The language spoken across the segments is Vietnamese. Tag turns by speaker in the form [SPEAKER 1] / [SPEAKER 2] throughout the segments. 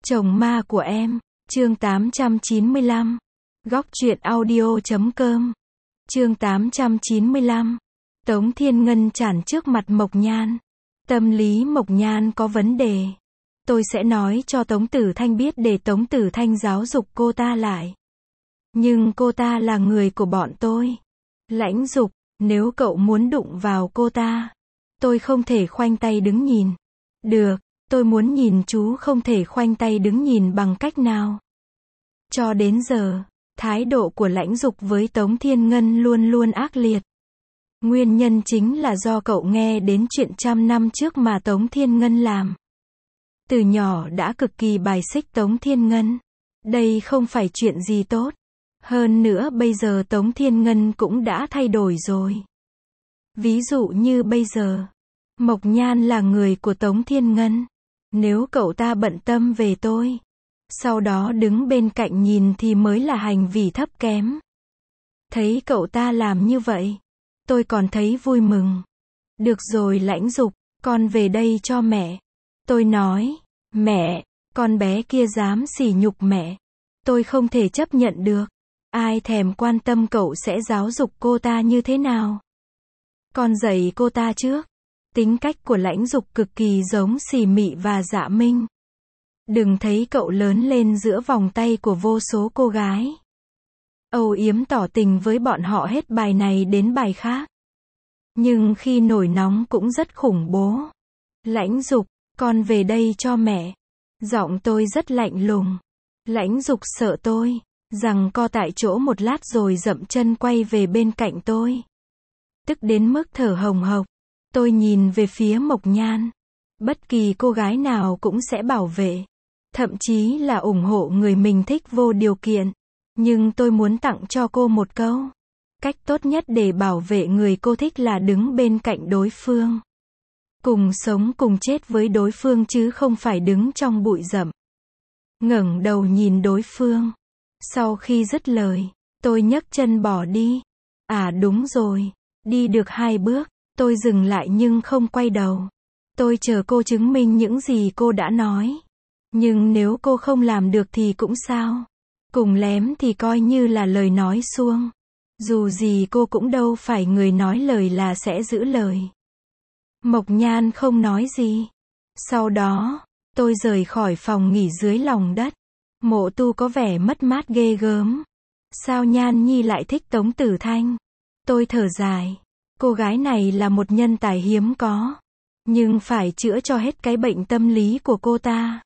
[SPEAKER 1] Chồng ma của em, chương 895. Góc truyện audio.com. Chương 895. Tống Thiên Ngân chản trước mặt Mộc Nhan. Tâm lý Mộc Nhan có vấn đề. Tôi sẽ nói cho Tống Tử Thanh biết để Tống Tử Thanh giáo dục cô ta lại. Nhưng cô ta là người của bọn tôi. Lãnh Dục, nếu cậu muốn đụng vào cô ta, tôi không thể khoanh tay đứng nhìn. Được, tôi muốn nhìn chú không thể khoanh tay đứng nhìn bằng cách nào. Cho đến giờ, thái độ của Lãnh Dục với Tống Thiên Ngân luôn luôn ác liệt. Nguyên nhân chính là do cậu nghe đến chuyện 100 năm trước mà Tống Thiên Ngân làm. Từ nhỏ đã cực kỳ bài xích Tống Thiên Ngân. Đây không phải chuyện gì tốt. Hơn nữa bây giờ Tống Thiên Ngân cũng đã thay đổi rồi. Ví dụ như bây giờ, Mộc Nhan là người của Tống Thiên Ngân. Nếu cậu ta bận tâm về tôi, sau đó đứng bên cạnh nhìn thì mới là hành vi thấp kém. Thấy cậu ta làm như vậy, tôi còn thấy vui mừng. Được rồi Lãnh Dục, con về đây cho mẹ. Tôi nói, mẹ, con bé kia dám sỉ nhục mẹ. Tôi không thể chấp nhận được. Ai thèm quan tâm cậu sẽ giáo dục cô ta như thế nào. Con dạy cô ta trước. Tính cách của Lãnh Dục cực kỳ giống Xì Mị và Dạ Minh. Đừng thấy cậu lớn lên giữa vòng tay của vô số cô gái. Âu yếm tỏ tình với bọn họ hết bài này đến bài khác. Nhưng khi nổi nóng cũng rất khủng bố. Lãnh Dục, con về đây cho mẹ. Giọng tôi rất lạnh lùng. Lãnh Dục sợ tôi, giằng co tại chỗ một lát rồi dậm chân quay về bên cạnh tôi. Tức đến mức thở hồng hộc. Tôi nhìn về phía Mộc Nhan. Bất kỳ cô gái nào cũng sẽ bảo vệ, thậm chí là ủng hộ người mình thích vô điều kiện. Nhưng tôi muốn tặng cho cô một câu. Cách tốt nhất để bảo vệ người cô thích là đứng bên cạnh đối phương. Cùng sống cùng chết với đối phương chứ không phải đứng trong bụi rậm. Ngẩng đầu nhìn đối phương. Sau khi dứt lời, tôi nhấc chân bỏ đi. À đúng rồi, đi được 2 bước. Tôi dừng lại nhưng không quay đầu. Tôi chờ cô chứng minh những gì cô đã nói. Nhưng nếu cô không làm được thì cũng sao. Cùng lém thì coi như là lời nói suông. Dù gì cô cũng đâu phải người nói lời là sẽ giữ lời. Mộc Nhan không nói gì. Sau đó, tôi rời khỏi phòng nghỉ dưới lòng đất. Mộ Tu có vẻ mất mát ghê gớm. Sao Nhan Nhi lại thích Tống Tử Thanh? Tôi thở dài. Cô gái này là một nhân tài hiếm có. Nhưng phải chữa cho hết cái bệnh tâm lý của cô ta.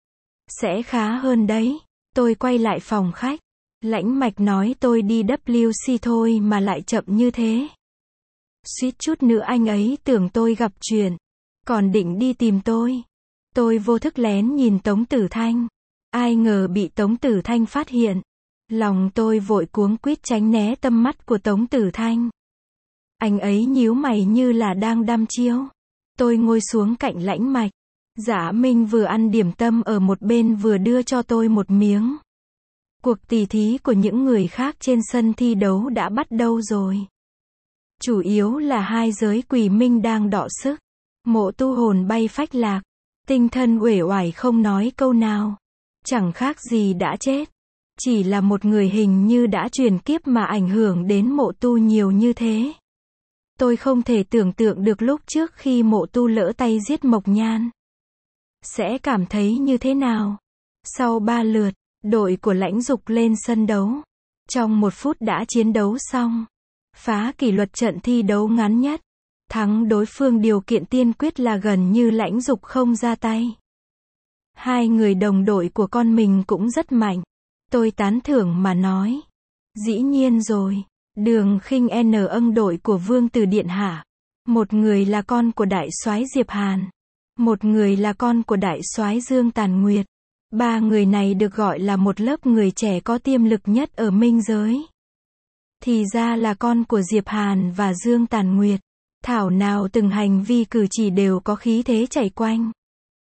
[SPEAKER 1] Sẽ khá hơn đấy. Tôi quay lại phòng khách. Lãnh Mạch nói tôi đi WC thôi mà lại chậm như thế. Suýt chút nữa anh ấy tưởng tôi gặp chuyện. Còn định đi tìm tôi. Tôi vô thức lén nhìn Tống Tử Thanh. Ai ngờ bị Tống Tử Thanh phát hiện. Lòng tôi vội cuống quýt tránh né tầm mắt của Tống Tử Thanh. Anh ấy nhíu mày như là đang đăm chiêu. Tôi ngồi xuống cạnh Lãnh Mạch. Dạ Minh vừa ăn điểm tâm ở một bên vừa đưa cho tôi một miếng. Cuộc tỉ thí của những người khác trên sân thi đấu đã bắt đầu rồi. Chủ yếu là hai giới quỷ minh đang đọ sức. Mộ Tu hồn bay phách lạc. Tinh thần uể oải không nói câu nào. Chẳng khác gì đã chết. Chỉ là một người hình như đã chuyển kiếp mà ảnh hưởng đến Mộ Tu nhiều như thế. Tôi không thể tưởng tượng được lúc trước khi Mộ Tu lỡ tay giết Mộc Nhan sẽ cảm thấy như thế nào. Sau 3 lượt, đội của Lãnh Dục lên sân đấu. Trong 1 phút đã chiến đấu xong. Phá kỷ luật trận thi đấu ngắn nhất. Thắng đối phương điều kiện tiên quyết là gần như Lãnh Dục không ra tay. Hai người đồng đội của con mình cũng rất mạnh. Tôi tán thưởng mà nói. Dĩ nhiên rồi. Đường Khinh N âng đội của Vương Tử Điện Hạ. Một người là con của đại soái Diệp Hàn. Một người là con của đại soái Dương Tàn Nguyệt. 3 người này được gọi là một lớp người trẻ có tiềm lực nhất ở minh giới. Thì ra là con của Diệp Hàn và Dương Tàn Nguyệt. Thảo nào từng hành vi cử chỉ đều có khí thế chảy quanh.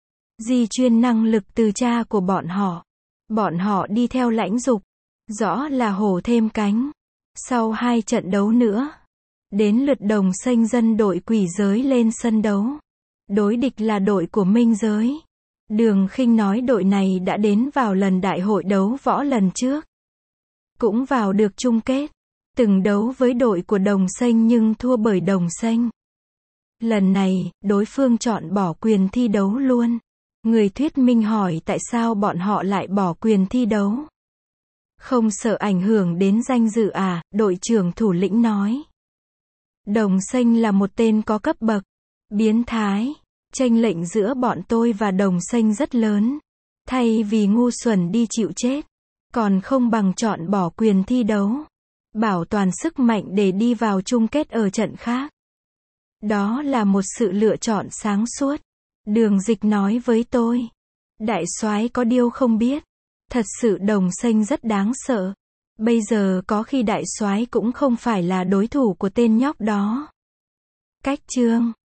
[SPEAKER 1] Di truyền năng lực từ cha của bọn họ. Bọn họ đi theo Lãnh Dục. Rõ là hổ thêm cánh. Sau 2 trận đấu nữa, đến lượt Đồng Xanh Dân đội quỷ giới lên sân đấu. Đối địch là đội của minh giới. Đường Khinh nói đội này đã đến vào lần đại hội đấu võ lần trước. Cũng vào được chung kết. Từng đấu với đội của Đồng Xanh nhưng thua bởi Đồng Xanh. Lần này, đối phương chọn bỏ quyền thi đấu luôn. Người thuyết minh hỏi tại sao bọn họ lại bỏ quyền thi đấu. Không sợ ảnh hưởng đến danh dự à, đội trưởng thủ lĩnh nói. Đồng Xanh là một tên có cấp bậc. Biến thái. Chênh lệch giữa bọn tôi và Đồng Xanh rất lớn. Thay vì ngu xuẩn đi chịu chết, còn không bằng chọn bỏ quyền thi đấu. Bảo toàn sức mạnh để đi vào chung kết ở trận khác. Đó là một sự lựa chọn sáng suốt. Đường Dịch nói với tôi. Đại soái có điều không biết. Thật sự Đồng Xanh rất đáng sợ. Bây giờ có khi đại soái cũng không phải là đối thủ của tên nhóc đó. Cách chương